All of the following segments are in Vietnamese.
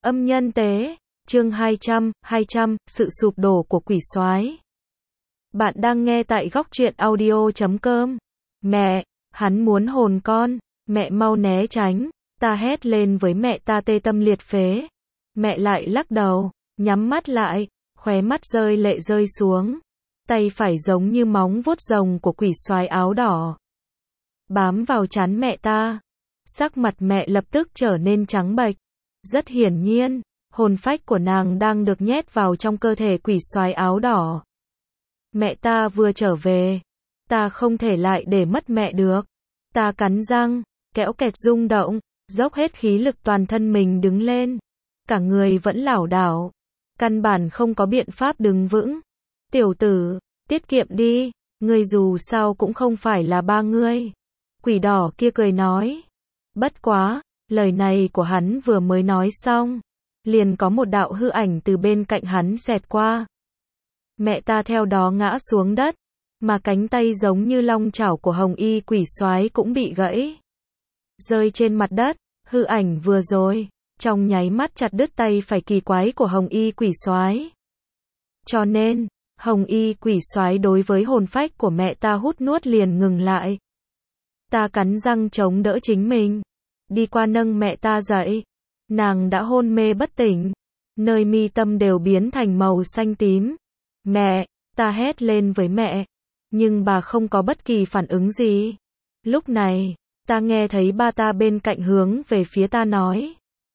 Âm nhân tế, chương 200, sự sụp đổ của quỷ soái. Bạn đang nghe tại góc truyện audio.com. Mẹ, hắn muốn hồn con, mẹ mau né tránh, ta hét lên với mẹ, ta tê tâm liệt phế. Mẹ lại lắc đầu, nhắm mắt lại, khóe mắt rơi lệ rơi xuống. Tay phải giống như móng vuốt rồng của quỷ soái áo đỏ, bám vào trán mẹ ta. Sắc mặt mẹ lập tức trở nên trắng bệch. Rất hiển nhiên, hồn phách của nàng đang được nhét vào trong cơ thể quỷ soái áo đỏ. Mẹ ta vừa trở về, ta không thể lại để mất mẹ được. Ta cắn răng, kéo kẹt rung động, dốc hết khí lực toàn thân mình đứng lên. Cả người vẫn lảo đảo, căn bản không có biện pháp đứng vững. Tiểu tử, tiết kiệm đi, ngươi dù sao cũng không phải là ba ngươi. Quỷ đỏ kia cười nói. Bất quá, lời này của hắn vừa mới nói xong, liền có một đạo hư ảnh từ bên cạnh hắn xẹt qua. Mẹ ta theo đó ngã xuống đất, mà cánh tay giống như long chảo của hồng y quỷ soái cũng bị gãy. Rơi trên mặt đất, hư ảnh vừa rồi, trong nháy mắt chặt đứt tay phải kỳ quái của hồng y quỷ soái. Cho nên, hồng y quỷ soái đối với hồn phách của mẹ ta hút nuốt liền ngừng lại. Ta cắn răng chống đỡ chính mình, đi qua nâng mẹ ta dậy. Nàng đã hôn mê bất tỉnh, nơi mi tâm đều biến thành màu xanh tím. Mẹ, ta hét lên với mẹ, nhưng bà không có bất kỳ phản ứng gì. Lúc này, ta nghe thấy ba ta bên cạnh hướng về phía ta nói.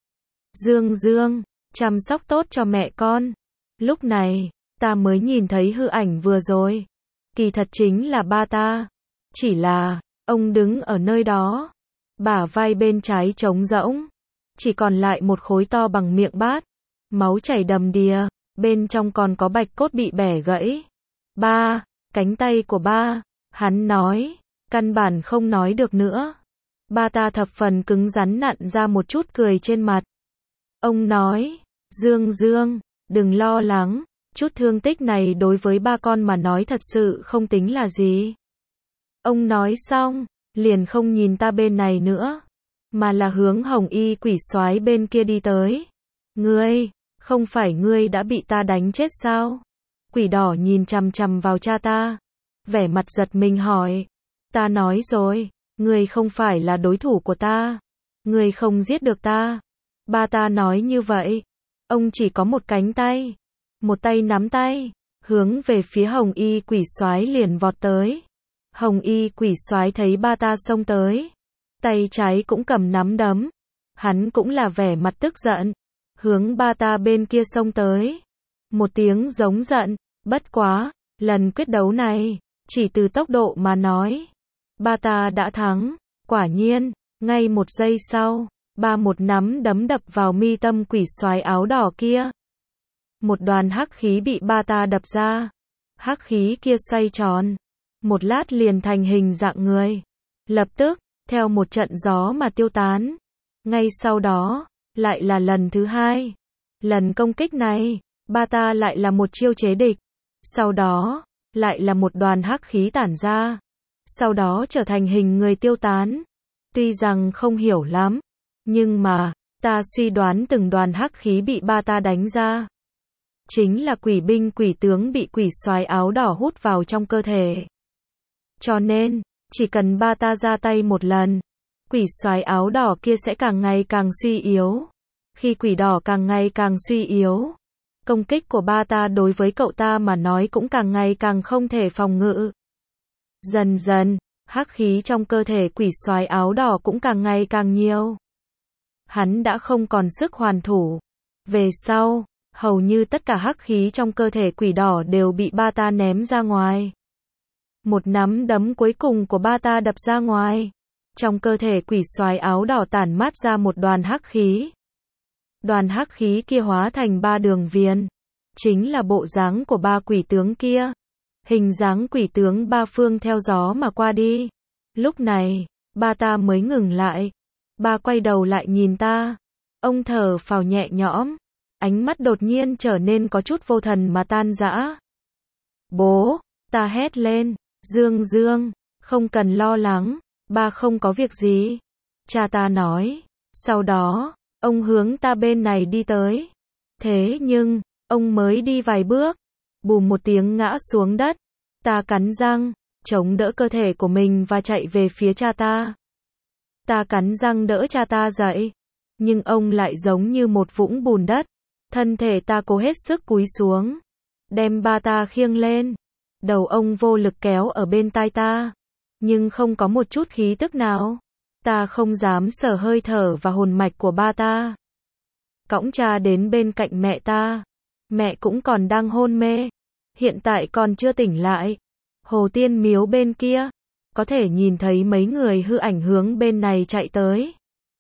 Dương Dương, chăm sóc tốt cho mẹ con. Lúc này, ta mới nhìn thấy hư ảnh vừa rồi. Kỳ thật chính là ba ta. Chỉ là, ông đứng ở nơi đó, bả vai bên trái trống rỗng, chỉ còn lại một khối to bằng miệng bát, máu chảy đầm đìa, bên trong còn có bạch cốt bị bẻ gãy. Ba, cánh tay của ba, hắn nói, căn bản không nói được nữa. Ba ta thập phần cứng rắn nặn ra một chút cười trên mặt. Ông nói, Dương Dương, đừng lo lắng, chút thương tích này đối với ba con mà nói thật sự không tính là gì. Ông nói xong, liền không nhìn ta bên này nữa, mà là hướng hồng y quỷ soái bên kia đi tới. Ngươi, không phải ngươi đã bị ta đánh chết sao? Quỷ đỏ nhìn chằm chằm vào cha ta, vẻ mặt giật mình hỏi. Ta nói rồi, ngươi không phải là đối thủ của ta, ngươi không giết được ta. Ba ta nói như vậy. Ông chỉ có một cánh tay, một tay nắm tay, hướng về phía hồng y quỷ soái liền vọt tới. Hồng y quỷ soái thấy ba ta xông tới, tay trái cũng cầm nắm đấm, hắn cũng là vẻ mặt tức giận, hướng ba ta bên kia xông tới. Một tiếng giống giận, bất quá, lần quyết đấu này, chỉ từ tốc độ mà nói, ba ta đã thắng. Quả nhiên, ngay một giây sau, ba một nắm đấm đập vào mi tâm quỷ soái áo đỏ kia. Một đoàn hắc khí bị ba ta đập ra, hắc khí kia xoay tròn, một lát liền thành hình dạng người, lập tức, theo một trận gió mà tiêu tán. Ngay sau đó, lại là lần thứ hai. Lần công kích này, ba ta lại là một chiêu chế địch. Sau đó, lại là một đoàn hắc khí tản ra. Sau đó trở thành hình người tiêu tán. Tuy rằng không hiểu lắm, nhưng mà, ta suy đoán từng đoàn hắc khí bị ba ta đánh ra, chính là quỷ binh quỷ tướng bị quỷ soái áo đỏ hút vào trong cơ thể. Cho nên, chỉ cần ba ta ra tay một lần, quỷ soái áo đỏ kia sẽ càng ngày càng suy yếu. Khi quỷ đỏ càng ngày càng suy yếu, công kích của ba ta đối với cậu ta mà nói cũng càng ngày càng không thể phòng ngự. Dần dần, hắc khí trong cơ thể quỷ soái áo đỏ cũng càng ngày càng nhiều. Hắn đã không còn sức hoàn thủ. Về sau, hầu như tất cả hắc khí trong cơ thể quỷ đỏ đều bị ba ta ném ra ngoài. Một nắm đấm cuối cùng của ba ta đập ra ngoài. Trong cơ thể quỷ soái áo đỏ tản mát ra một đoàn hắc khí. Đoàn hắc khí kia hóa thành ba đường viền, chính là bộ dáng của ba quỷ tướng kia. Hình dáng quỷ tướng ba phương theo gió mà qua đi. Lúc này, ba ta mới ngừng lại. Ba quay đầu lại nhìn ta. Ông thở phào nhẹ nhõm, ánh mắt đột nhiên trở nên có chút vô thần mà tan rã. Bố, ta hét lên. Dương Dương, không cần lo lắng, ba không có việc gì. Cha ta nói. Sau đó, Ông hướng ta bên này đi tới. Thế nhưng, ông mới đi vài bước, bùm một tiếng ngã xuống đất. Ta cắn răng, chống đỡ cơ thể của mình và chạy về phía cha ta. Ta cắn răng đỡ cha ta dậy, nhưng ông lại giống như một vũng bùn đất. Thân thể ta cố hết sức cúi xuống, đem ba ta khiêng lên. Đầu ông vô lực kéo ở bên tai ta, nhưng không có một chút khí tức nào. Ta không dám sờ hơi thở và hồn mạch của ba ta. Cõng cha đến bên cạnh mẹ ta. Mẹ cũng còn đang hôn mê, hiện tại còn chưa tỉnh lại. Hồ Tiên Miếu bên kia, có thể nhìn thấy mấy người hư ảnh hướng bên này chạy tới.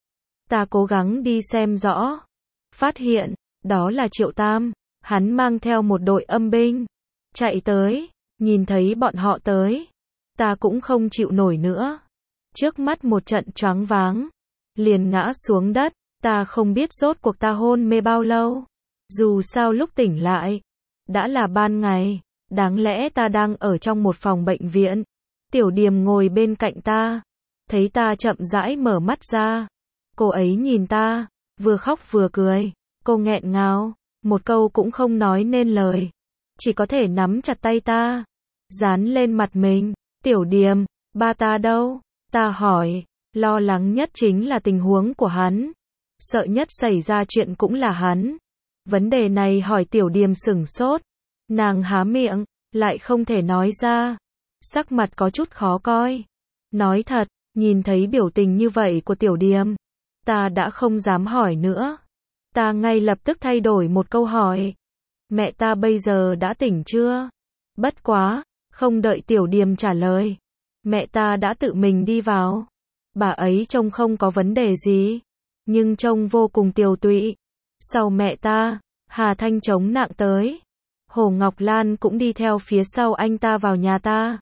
Ta cố gắng đi xem rõ, phát hiện, đó là Triệu Tam, hắn mang theo một đội âm binh, chạy tới, nhìn thấy bọn họ tới. Ta cũng không chịu nổi nữa. Trước mắt một trận choáng váng, liền ngã xuống đất. Ta không biết rốt cuộc ta hôn mê bao lâu. Dù sao lúc tỉnh lại, đã là ban ngày. Đáng lẽ ta đang ở trong một phòng bệnh viện. Tiểu Điềm ngồi bên cạnh ta, thấy ta chậm rãi mở mắt ra. Cô ấy nhìn ta, vừa khóc vừa cười. Cô nghẹn ngào, một câu cũng không nói nên lời, chỉ có thể nắm chặt tay ta, dán lên mặt mình. Tiểu Điềm, ba ta đâu? Ta hỏi. Lo lắng nhất chính là tình huống của hắn, sợ nhất xảy ra chuyện cũng là hắn. Vấn đề này hỏi Tiểu Điềm sửng sốt, nàng há miệng, lại không thể nói ra, sắc mặt có chút khó coi. Nói thật, nhìn thấy biểu tình như vậy của Tiểu Điềm, ta đã không dám hỏi nữa. Ta ngay lập tức thay đổi một câu hỏi. Mẹ ta bây giờ đã tỉnh chưa? Bất quá, không đợi Tiểu Điềm trả lời, mẹ ta đã tự mình đi vào. Bà ấy trông không có vấn đề gì, nhưng trông vô cùng tiều tụy. Sau mẹ ta, Hà Thanh chống nặng tới. Hồ Ngọc Lan cũng đi theo phía sau anh ta vào nhà ta.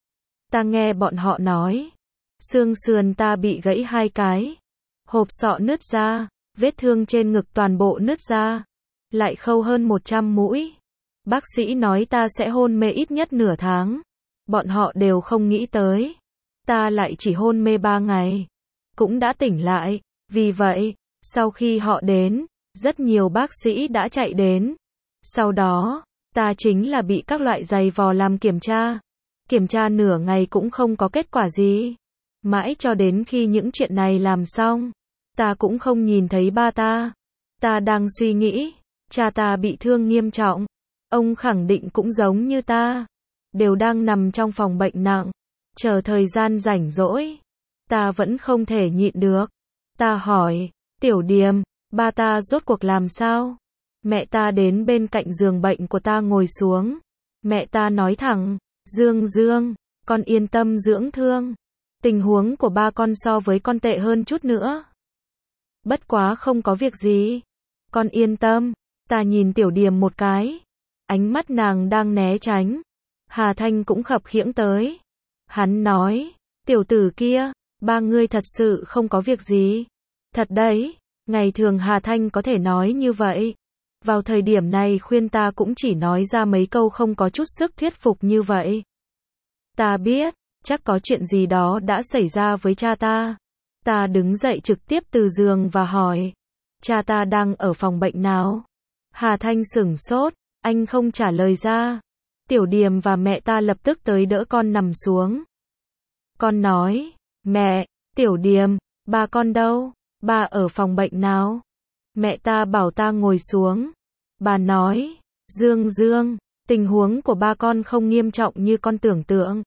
Ta nghe bọn họ nói, xương sườn ta bị gãy 2 cái, hộp sọ nứt ra, vết thương trên ngực toàn bộ nứt ra, lại khâu hơn 100 mũi. Bác sĩ nói ta sẽ hôn mê ít nhất nửa tháng. Bọn họ đều không nghĩ tới, ta lại chỉ hôn mê 3 ngày, cũng đã tỉnh lại. Vì vậy, sau khi họ đến, rất nhiều bác sĩ đã chạy đến. Sau đó, ta chính là bị các loại giày vò làm kiểm tra. Kiểm tra nửa ngày cũng không có kết quả gì. Mãi cho đến khi những chuyện này làm xong, ta cũng không nhìn thấy ba ta. Ta đang suy nghĩ, cha ta bị thương nghiêm trọng. Ông khẳng định cũng giống như ta, đều đang nằm trong phòng bệnh nặng, chờ thời gian rảnh rỗi. Ta vẫn không thể nhịn được. Ta hỏi, Tiểu Điềm, ba ta rốt cuộc làm sao? Mẹ ta đến bên cạnh giường bệnh của ta ngồi xuống. Mẹ ta nói thẳng, Dương Dương, con yên tâm dưỡng thương. Tình huống của ba con so với con tệ hơn chút nữa. Bất quá không có việc gì. Con yên tâm. Ta nhìn Tiểu Điềm một cái. Ánh mắt nàng đang né tránh. Hà Thanh cũng khập khiễng tới. Hắn nói, tiểu tử kia, ba ngươi thật sự không có việc gì. Thật đấy, ngày thường Hà Thanh có thể nói như vậy. Vào thời điểm này khuyên ta cũng chỉ nói ra mấy câu không có chút sức thuyết phục như vậy. Ta biết, chắc có chuyện gì đó đã xảy ra với cha ta. Ta đứng dậy trực tiếp từ giường và hỏi, cha ta đang ở phòng bệnh nào? Hà Thanh sửng sốt, anh không trả lời ra. Tiểu Điềm và mẹ ta lập tức tới đỡ con nằm xuống. Con nói, mẹ, Tiểu Điềm, ba con đâu? Ba ở phòng bệnh nào? Mẹ ta bảo ta ngồi xuống. Bà nói, Dương Dương, tình huống của ba con không nghiêm trọng như con tưởng tượng.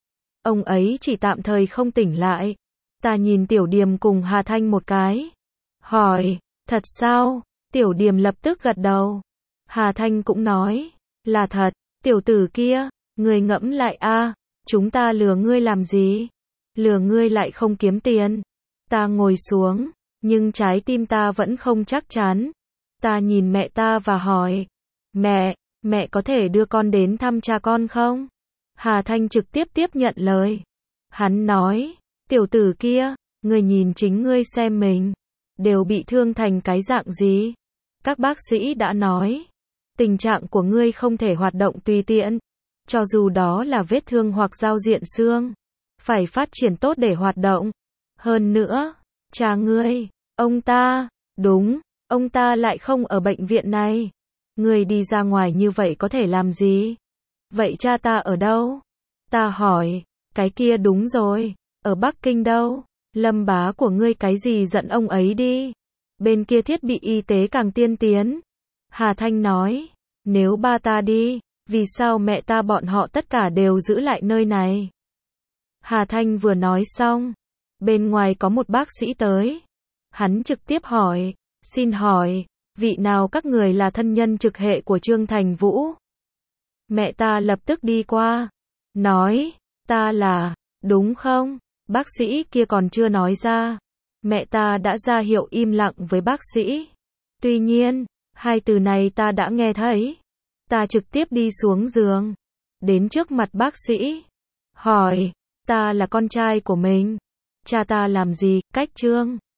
Ông ấy chỉ tạm thời không tỉnh lại. Ta nhìn Tiểu Điềm cùng Hà Thanh một cái. Hỏi, thật sao? Tiểu Điềm lập tức gật đầu. Hà Thanh cũng nói, là thật. Tiểu tử kia, người ngẫm lại a, chúng ta lừa ngươi làm gì? Lừa ngươi lại không kiếm tiền. Ta ngồi xuống, nhưng trái tim ta vẫn không chắc chắn. Ta nhìn mẹ ta và hỏi, mẹ có thể đưa con đến thăm cha con không? Hà Thanh trực tiếp tiếp nhận lời. Hắn nói, tiểu tử kia, ngươi nhìn chính ngươi xem mình, đều bị thương thành cái dạng gì? Các bác sĩ đã nói, tình trạng của ngươi không thể hoạt động tùy tiện, cho dù đó là vết thương hoặc giao diện xương, phải phát triển tốt để hoạt động. Hơn nữa, cha ngươi, ông ta, Đúng, ông ta lại không ở bệnh viện này. Người đi ra ngoài như vậy có thể làm gì? Vậy cha ta ở đâu? Ta hỏi, cái kia đúng rồi, ở Bắc Kinh đâu? Lâm bá của ngươi cái gì giận ông ấy đi? Bên kia thiết bị y tế càng tiên tiến. Hà Thanh nói, nếu ba ta đi, vì sao mẹ ta bọn họ tất cả đều giữ lại nơi này? Hà Thanh vừa nói xong, bên ngoài có một bác sĩ tới. Hắn trực tiếp hỏi, xin hỏi, vị nào các người là thân nhân trực hệ của Trương Thành Vũ? Mẹ ta lập tức đi qua, nói, ta là, đúng không? Bác sĩ kia còn chưa nói ra. Mẹ ta đã ra hiệu im lặng với bác sĩ. Tuy nhiên, hai từ này ta đã nghe thấy. Ta trực tiếp đi xuống giường, đến trước mặt bác sĩ, hỏi, ta là con trai của mình. Cha ta làm gì, cách Trương